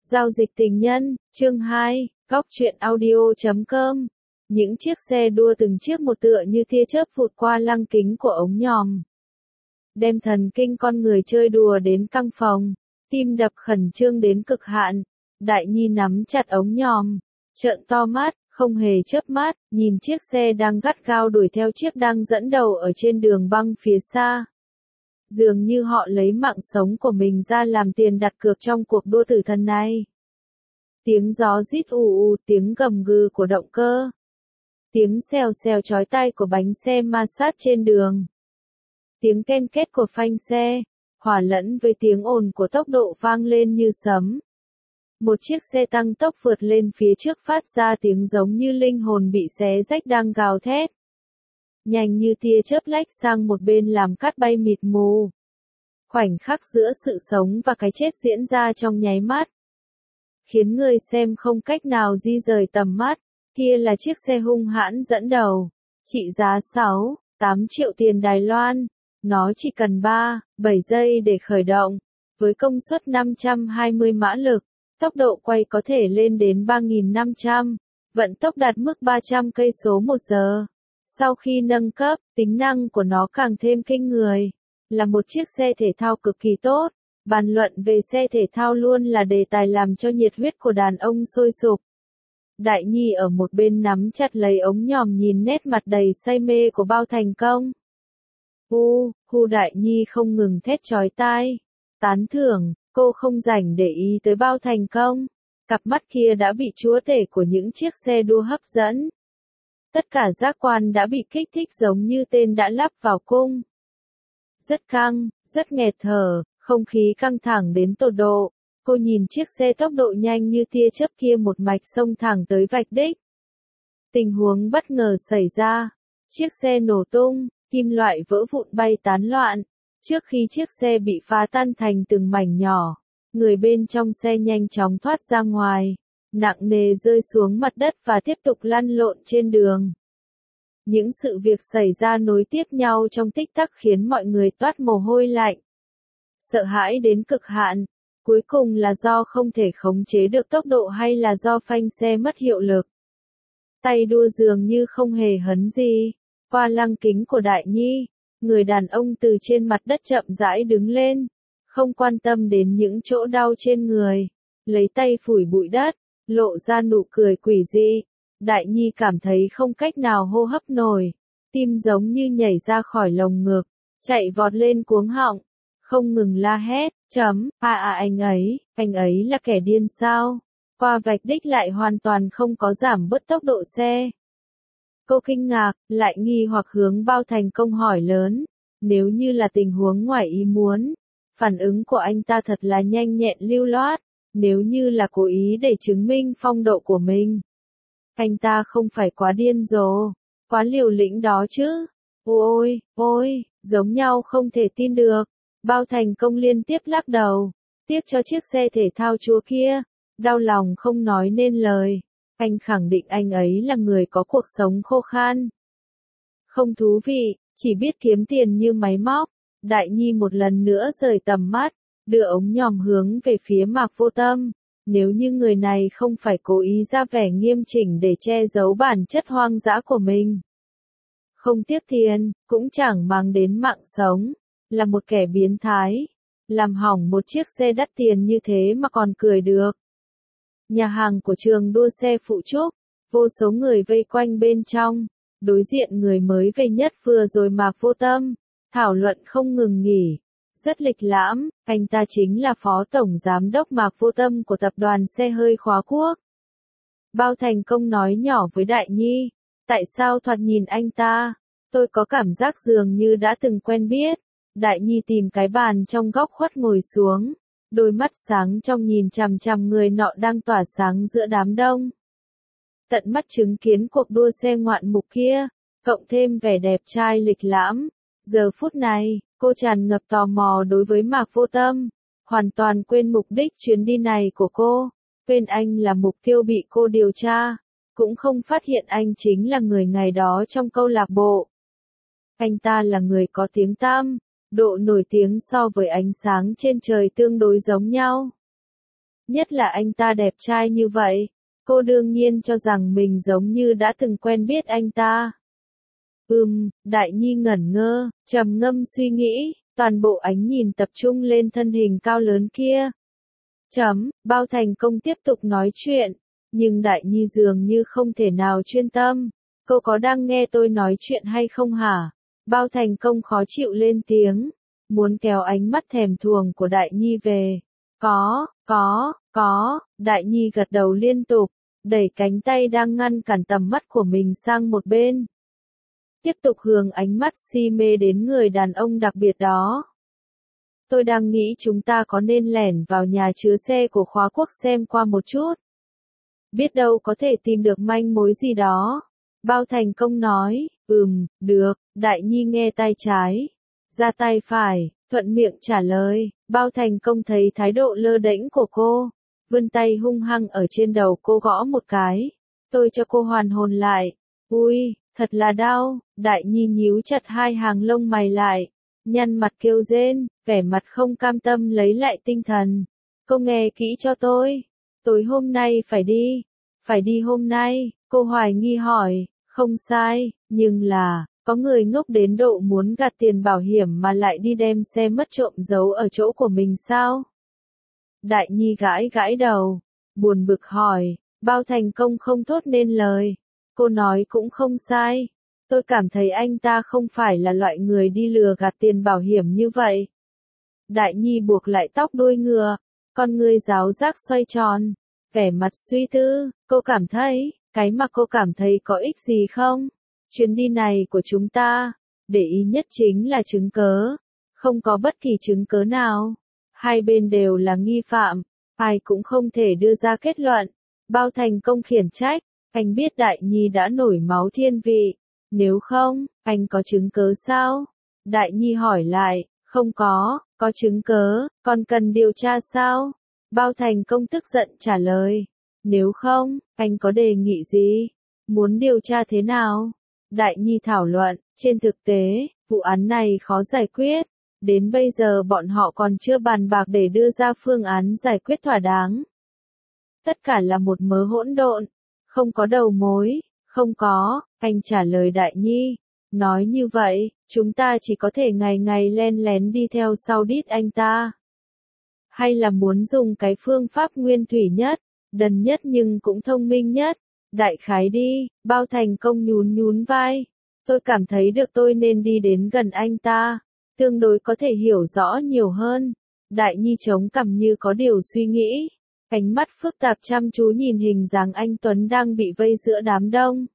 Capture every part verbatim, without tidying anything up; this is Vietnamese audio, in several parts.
Giao dịch tình nhân, chương hai, góc truyện audio chấm com. Những chiếc xe đua từng chiếc một tựa như tia chớp vụt qua lăng kính của ống nhòm. Đem thần kinh con người chơi đùa đến căng phòng, tim đập khẩn trương đến cực hạn. Đại Nhi nắm chặt ống nhòm, trợn to mắt, không hề chớp mắt, nhìn chiếc xe đang gắt gao đuổi theo chiếc đang dẫn đầu ở trên đường băng phía xa. Dường như họ lấy mạng sống của mình ra làm tiền đặt cược trong cuộc đua tử thần này. Tiếng gió rít ù ù, tiếng gầm gừ của động cơ. Tiếng xèo xèo chói tai của bánh xe ma sát trên đường. Tiếng ken két của phanh xe, hòa lẫn với tiếng ồn của tốc độ vang lên như sấm. Một chiếc xe tăng tốc vượt lên phía trước phát ra tiếng giống như linh hồn bị xé rách đang gào thét. Nhanh như tia chớp lách sang một bên làm cát bay mịt mù. Khoảnh khắc giữa sự sống và cái chết diễn ra trong nháy mắt. Khiến người xem không cách nào di rời tầm mắt. Kia là chiếc xe hung hãn dẫn đầu. Trị giá sáu, tám triệu tiền Đài Loan. Nó chỉ cần ba, bảy giây để khởi động. Với công suất năm trăm hai mươi mã lực, tốc độ quay có thể lên đến ba nghìn năm trăm. Vận tốc đạt mức ba trăm cây số một giờ. Sau khi nâng cấp, tính năng của nó càng thêm kinh người. Là một chiếc xe thể thao cực kỳ tốt. Bàn luận về xe thể thao luôn là đề tài làm cho nhiệt huyết của đàn ông sôi sục. Đại Nhi ở một bên nắm chặt lấy ống nhòm nhìn nét mặt đầy say mê của Bao Thành Công. Hu, hu Đại Nhi không ngừng thét chói tai. Tán thưởng, cô không rảnh để ý tới Bao Thành Công. Cặp mắt kia đã bị chúa tể của những chiếc xe đua hấp dẫn. Tất cả giác quan đã bị kích thích giống như tên đã lắp vào cung. Rất căng, rất nghẹt thở, không khí căng thẳng đến tột độ. Cô nhìn chiếc xe tốc độ nhanh như tia chớp kia một mạch xông thẳng tới vạch đích. Tình huống bất ngờ xảy ra. Chiếc xe nổ tung, kim loại vỡ vụn bay tán loạn. Trước khi chiếc xe bị phá tan thành từng mảnh nhỏ, người bên trong xe nhanh chóng thoát ra ngoài, nặng nề rơi xuống mặt đất và tiếp tục lăn lộn trên đường. Những sự việc xảy ra nối tiếp nhau trong tích tắc khiến mọi người toát mồ hôi lạnh. Sợ hãi đến cực hạn. Cuối cùng là do không thể khống chế được tốc độ hay là do phanh xe mất hiệu lực. Tay đua dường như không hề hấn gì. Qua lăng kính của Đại Nhi, người đàn ông từ trên mặt đất chậm rãi đứng lên. Không quan tâm đến những chỗ đau trên người. Lấy tay phủi bụi đất, lộ ra nụ cười quỷ dị. Đại Nhi cảm thấy không cách nào hô hấp nổi. Tim giống như nhảy ra khỏi lồng ngực, chạy vọt lên cuống họng. Không ngừng la hét, chấm, à à anh ấy, anh ấy là kẻ điên sao? Qua vạch đích lại hoàn toàn không có giảm bớt tốc độ xe. Cô kinh ngạc, lại nghi hoặc hướng Bao Thành Công hỏi lớn. Nếu như là tình huống ngoài ý muốn, phản ứng của anh ta thật là nhanh nhẹn lưu loát. Nếu như là cố ý để chứng minh phong độ của mình, anh ta không phải quá điên rồ, quá liều lĩnh đó chứ. Ôi, ôi, giống nhau không thể tin được. Bao Thành Công liên tiếp lắc đầu, tiếc cho chiếc xe thể thao chúa kia, đau lòng không nói nên lời. Anh khẳng định anh ấy là người có cuộc sống khô khan, không thú vị, chỉ biết kiếm tiền như máy móc. Đại Nhi một lần nữa rời tầm mắt, đưa ống nhòm hướng về phía Mạc Vô Tâm. Nếu như người này không phải cố ý ra vẻ nghiêm chỉnh để che giấu bản chất hoang dã của mình, không tiếc tiền, cũng chẳng mang đến mạng sống. Là một kẻ biến thái, làm hỏng một chiếc xe đắt tiền như thế mà còn cười được. Nhà hàng của trường đua xe phụ trúc, vô số người vây quanh bên trong, đối diện người mới về nhất vừa rồi Mạc Vô Tâm, thảo luận không ngừng nghỉ, rất lịch lãm, anh ta chính là Phó Tổng Giám đốc Mạc Vô Tâm của tập đoàn xe hơi Khóa Quốc. Bao Thành Công nói nhỏ với Đại Nhi, tại sao thoạt nhìn anh ta, tôi có cảm giác dường như đã từng quen biết. Đại Nhi tìm cái bàn trong góc khuất ngồi xuống, đôi mắt sáng trong nhìn chằm chằm người nọ đang tỏa sáng giữa đám đông. Tận mắt chứng kiến cuộc đua xe ngoạn mục kia, cộng thêm vẻ đẹp trai lịch lãm. Giờ phút này, cô tràn ngập tò mò đối với Mạc Vô Tâm, hoàn toàn quên mục đích chuyến đi này của cô, quên anh là mục tiêu bị cô điều tra, cũng không phát hiện anh chính là người ngày đó trong câu lạc bộ. Anh ta là người có tiếng tăm. Độ nổi tiếng so với ánh sáng trên trời tương đối giống nhau. Nhất là anh ta đẹp trai như vậy. Cô đương nhiên cho rằng mình giống như đã từng quen biết anh ta. Ừm, Đại Nhi ngẩn ngơ, trầm ngâm suy nghĩ, toàn bộ ánh nhìn tập trung lên thân hình cao lớn kia. Chấm, Bao Thành Công tiếp tục nói chuyện, nhưng Đại Nhi dường như không thể nào chuyên tâm. Cô có đang nghe tôi nói chuyện hay không hả? Bao Thành Công khó chịu lên tiếng, muốn kéo ánh mắt thèm thuồng của Đại Nhi về. Có, có, có, Đại Nhi gật đầu liên tục, đẩy cánh tay đang ngăn cản tầm mắt của mình sang một bên. Tiếp tục hướng ánh mắt si mê đến người đàn ông đặc biệt đó. Tôi đang nghĩ chúng ta có nên lẻn vào nhà chứa xe của Khóa Quốc xem qua một chút. Biết đâu có thể tìm được manh mối gì đó. Bao Thành Công nói, ừm, được, Đại Nhi nghe tay trái, ra tay phải, thuận miệng trả lời. Bao Thành Công thấy thái độ lơ đễnh của cô, vươn tay hung hăng ở trên đầu cô gõ một cái. Tôi cho cô hoàn hồn lại. Ui, thật là đau. Đại Nhi nhíu chặt hai hàng lông mày lại, nhăn mặt kêu rên, vẻ mặt không cam tâm lấy lại tinh thần. Cô nghe kỹ cho tôi. Tối hôm nay phải đi. Phải đi hôm nay, cô hoài nghi hỏi. Không sai, nhưng là, có người ngốc đến độ muốn gạt tiền bảo hiểm mà lại đi đem xe mất trộm giấu ở chỗ của mình sao? Đại Nhi gãi gãi đầu, buồn bực hỏi. Bao Thành Công không thốt nên lời. Cô nói cũng không sai. Tôi cảm thấy anh ta không phải là loại người đi lừa gạt tiền bảo hiểm như vậy. Đại Nhi buộc lại tóc đuôi ngựa, con ngươi giáo giác xoay tròn, vẻ mặt suy tư. Cô cảm thấy, cái mà cô cảm thấy có ích gì không? Chuyến đi này của chúng ta, để ý nhất chính là chứng cớ. Không có bất kỳ chứng cớ nào. Hai bên đều là nghi phạm, ai cũng không thể đưa ra kết luận. Bao Thành Công khiển trách, anh biết Đại Nhi đã nổi máu thiên vị. Nếu không, anh có chứng cớ sao? Đại Nhi hỏi lại, không có, có chứng cớ, còn cần điều tra sao? Bao Thành Công tức giận trả lời, nếu không, anh có đề nghị gì? Muốn điều tra thế nào? Đại Nhi thảo luận, trên thực tế, vụ án này khó giải quyết. Đến bây giờ bọn họ còn chưa bàn bạc để đưa ra phương án giải quyết thỏa đáng. Tất cả là một mớ hỗn độn, không có đầu mối. Không có, anh trả lời Đại Nhi. Nói như vậy, chúng ta chỉ có thể ngày ngày len lén đi theo sau đít anh ta. Hay là muốn dùng cái phương pháp nguyên thủy nhất, đần nhất nhưng cũng thông minh nhất. Đại khái đi. Bao Thành Công nhún nhún vai. Tôi cảm thấy được tôi nên đi đến gần anh ta, tương đối có thể hiểu rõ nhiều hơn. Đại Nhi chống cằm như có điều suy nghĩ. Ánh mắt phức tạp chăm chú nhìn hình dáng anh Tuấn đang bị vây giữa đám đông.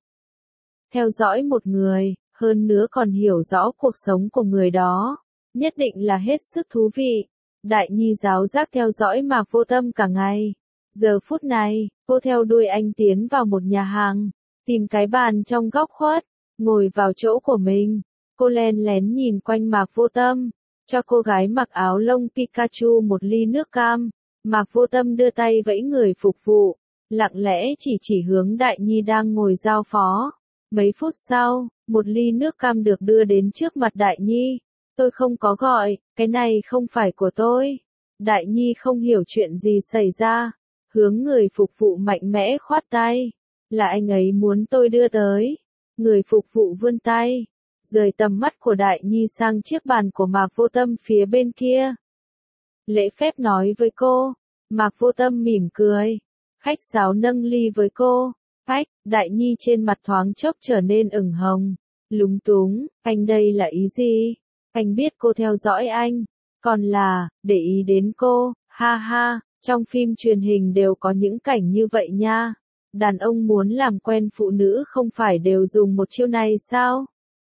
Theo dõi một người, hơn nữa còn hiểu rõ cuộc sống của người đó, nhất định là hết sức thú vị. Đại Nhi giáo giác theo dõi Mạc Vô Tâm cả ngày. Giờ phút này, cô theo đuôi anh tiến vào một nhà hàng, tìm cái bàn trong góc khuất, ngồi vào chỗ của mình. Cô len lén nhìn quanh Mạc Vô Tâm, cho cô gái mặc áo lông Pikachu một ly nước cam. Mạc Vô Tâm đưa tay vẫy người phục vụ, lặng lẽ chỉ chỉ hướng Đại Nhi đang ngồi giao phó. Mấy phút sau, một ly nước cam được đưa đến trước mặt Đại Nhi. Tôi không có gọi, cái này không phải của tôi. Đại Nhi không hiểu chuyện gì xảy ra, hướng người phục vụ mạnh mẽ khoát tay. Là anh ấy muốn tôi đưa tới. Người phục vụ vươn tay, rời tầm mắt của Đại Nhi sang chiếc bàn của Mạc Vô Tâm phía bên kia. Lễ phép nói với cô. Mạc Vô Tâm mỉm cười, khách sáo nâng ly với cô. Ách, Đại Nhi trên mặt thoáng chốc trở nên ửng hồng, lúng túng. Anh đây là ý gì? Anh biết cô theo dõi anh, còn là để ý đến cô. Ha ha, trong phim truyền hình đều có những cảnh như vậy nha. Đàn ông muốn làm quen phụ nữ không phải đều dùng một chiêu này sao?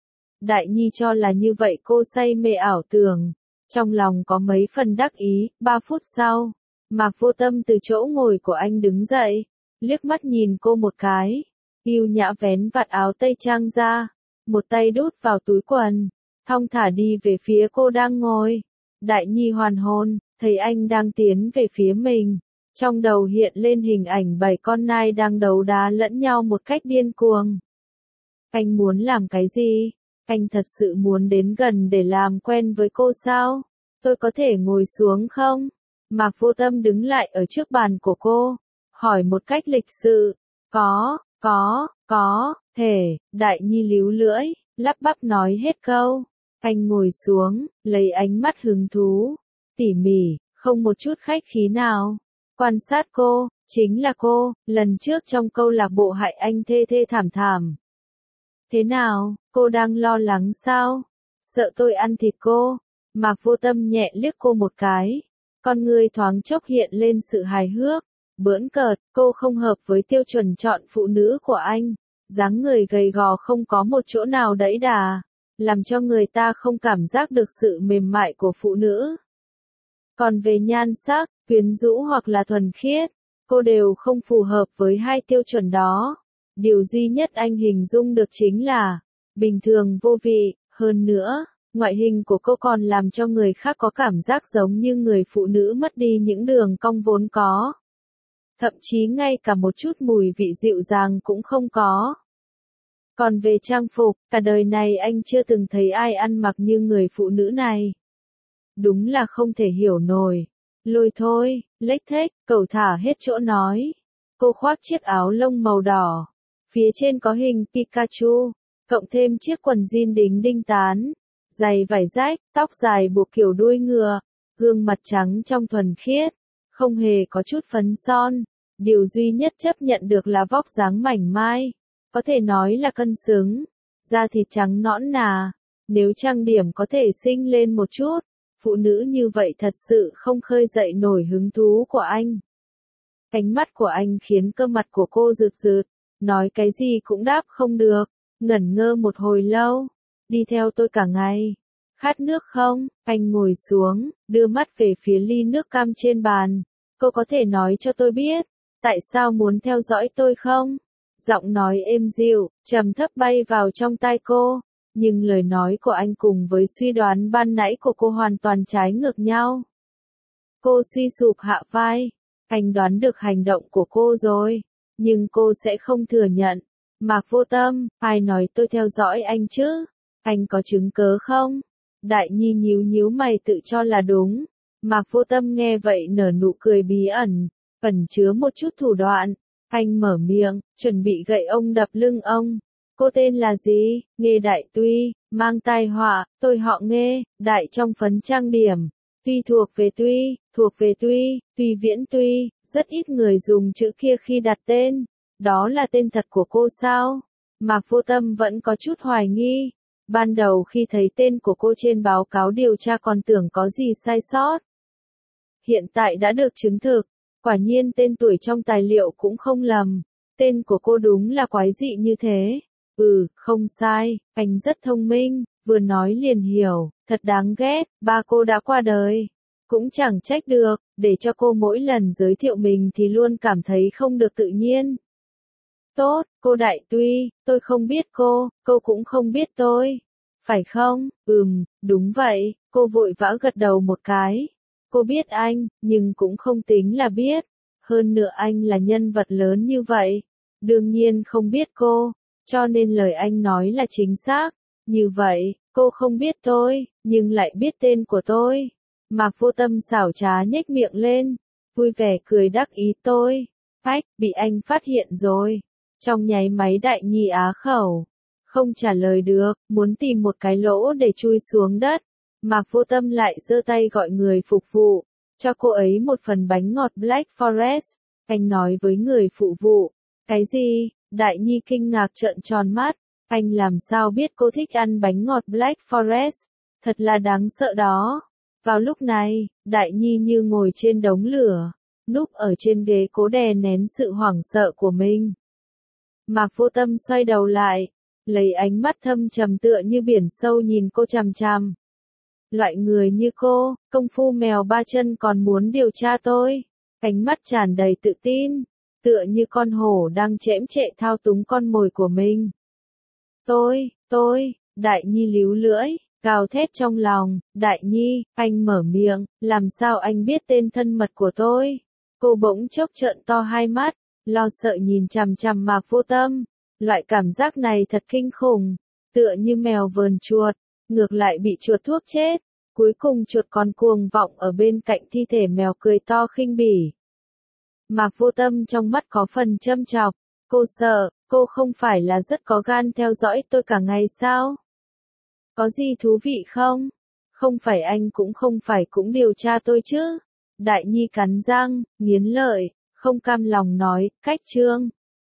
Đại Nhi cho là như vậy, cô say mê ảo tưởng, trong lòng có mấy phần đắc ý. Ba phút sau, Mạc Vô Tâm từ chỗ ngồi của anh đứng dậy, liếc mắt nhìn cô một cái, yêu nhã vén vạt áo tây trang ra, một tay đút vào túi quần, thong thả đi về phía cô đang ngồi. Đại Nhi hoàn hồn, thấy anh đang tiến về phía mình, trong đầu hiện lên hình ảnh bảy con nai đang đấu đá lẫn nhau một cách điên cuồng. Anh muốn làm cái gì? Anh thật sự muốn đến gần để làm quen với cô sao? Tôi có thể ngồi xuống không? Mạc Vô Tâm đứng lại ở trước bàn của cô, hỏi một cách lịch sự. Có, có, có, thể, Đại Nhi líu lưỡi, lắp bắp nói hết câu. Anh ngồi xuống, lấy ánh mắt hứng thú, tỉ mỉ, không một chút khách khí nào. Quan sát cô, chính là cô, lần trước trong câu lạc bộ hại anh thê thê thảm thảm. Thế nào, cô đang lo lắng sao? Sợ tôi ăn thịt cô? Mạc Vô Tâm nhẹ liếc cô một cái. Con người thoáng chốc hiện lên sự hài hước, bỡn cợt, cô không hợp với tiêu chuẩn chọn phụ nữ của anh. Dáng người gầy gò không có một chỗ nào đẫy đà, làm cho người ta không cảm giác được sự mềm mại của phụ nữ. Còn về nhan sắc, quyến rũ hoặc là thuần khiết, cô đều không phù hợp với hai tiêu chuẩn đó. Điều duy nhất anh hình dung được chính là bình thường vô vị, hơn nữa, ngoại hình của cô còn làm cho người khác có cảm giác giống như người phụ nữ mất đi những đường cong vốn có. Thậm chí ngay cả một chút mùi vị dịu dàng cũng không có. Còn về trang phục, cả đời này anh chưa từng thấy ai ăn mặc như người phụ nữ này. Đúng là không thể hiểu nổi. Lôi thôi, lếch thếch, cẩu thả hết chỗ nói. Cô khoác chiếc áo lông màu đỏ. Phía trên có hình Pikachu, cộng thêm chiếc quần jean đính đinh tán. Giày vải rách, tóc dài buộc kiểu đuôi ngựa, gương mặt trắng trong thuần khiết, không hề có chút phấn son. Điều duy nhất chấp nhận được là vóc dáng mảnh mai, có thể nói là cân xứng, da thịt trắng nõn nà. Nếu trang điểm có thể xinh lên một chút, phụ nữ như vậy thật sự không khơi dậy nổi hứng thú của anh. Ánh mắt của anh khiến cơ mặt của cô rượt rượt, nói cái gì cũng đáp không được, ngẩn ngơ một hồi lâu. Đi theo tôi cả ngày. Khát nước không? Anh ngồi xuống, đưa mắt về phía ly nước cam trên bàn. Cô có thể nói cho tôi biết, tại sao muốn theo dõi tôi không? Giọng nói êm dịu, trầm thấp bay vào trong tai cô. Nhưng lời nói của anh cùng với suy đoán ban nãy của cô hoàn toàn trái ngược nhau. Cô suy sụp hạ vai. Anh đoán được hành động của cô rồi. Nhưng cô sẽ không thừa nhận. Mạc Vô Tâm, ai nói tôi theo dõi anh chứ? Anh có chứng cớ không? Đại Nhi nhíu nhíu mày tự cho là đúng. Mạc Vô Tâm nghe vậy nở nụ cười bí ẩn, ẩn chứa một chút thủ đoạn. Anh mở miệng, chuẩn bị gậy ông đập lưng ông. Cô tên là gì? Nghê Đại Tuy, mang tai họa, tôi họ Nghê, Đại trong phấn trang điểm. Tuy thuộc về Tuy, thuộc về Tuy, Tuy Viễn Tuy, rất ít người dùng chữ kia khi đặt tên. Đó là tên thật của cô sao? Mạc Vô Tâm vẫn có chút hoài nghi. Ban đầu khi thấy tên của cô trên báo cáo điều tra còn tưởng có gì sai sót. Hiện tại đã được chứng thực, quả nhiên tên tuổi trong tài liệu cũng không lầm. Tên của cô đúng là quái dị như thế. Ừ, không sai, anh rất thông minh, vừa nói liền hiểu, thật đáng ghét, ba cô đã qua đời. Cũng chẳng trách được, để cho cô mỗi lần giới thiệu mình thì luôn cảm thấy không được tự nhiên. Tốt, cô Đại Tuy, tôi không biết cô, cô cũng không biết tôi. Phải không? Ừm, đúng vậy, cô vội vã gật đầu một cái. Cô biết anh, nhưng cũng không tính là biết. Hơn nữa anh là nhân vật lớn như vậy. Đương nhiên không biết cô, cho nên lời anh nói là chính xác. Như vậy, cô không biết tôi, nhưng lại biết tên của tôi. Mạc Vô Tâm xảo trá nhếch miệng lên, vui vẻ cười đắc ý tôi. Phách, bị anh phát hiện rồi. Trong nháy máy Đại Nhi á khẩu. Không trả lời được, muốn tìm một cái lỗ để chui xuống đất. Mạc Vô Tâm lại giơ tay gọi người phục vụ, cho cô ấy một phần bánh ngọt Black Forest. Anh nói với người phụ vụ, cái gì? Đại Nhi kinh ngạc trợn tròn mắt, anh làm sao biết cô thích ăn bánh ngọt Black Forest? Thật là đáng sợ đó. Vào lúc này, Đại Nhi như ngồi trên đống lửa, núp ở trên ghế cố đè nén sự hoảng sợ của mình. Mạc Vô Tâm xoay đầu lại, lấy ánh mắt thâm trầm tựa như biển sâu nhìn cô chằm chằm. Loại người như cô, công phu mèo ba chân còn muốn điều tra tôi. Ánh mắt tràn đầy tự tin, tựa như con hổ đang chễm chệ thao túng con mồi của mình. Tôi, tôi, Đại Nhi líu lưỡi, gào thét trong lòng. Đại Nhi, anh mở miệng, làm sao anh biết tên thân mật của tôi? Cô bỗng chốc trợn to hai mắt, lo sợ nhìn chằm chằm Mạc Vô Tâm. Loại cảm giác này thật kinh khủng, tựa như mèo vờn chuột, ngược lại bị chuột thuốc chết. Cuối cùng chuột còn cuồng vọng ở bên cạnh thi thể mèo cười to khinh bỉ. Mạc Vô Tâm trong mắt có phần châm chọc. Cô sợ, cô không phải là rất có gan theo dõi tôi cả ngày sao? Có gì thú vị không? Không phải anh cũng không phải cũng điều tra tôi chứ? Đại Nhi cắn răng, nghiến lợi, không cam lòng nói, cách Trương.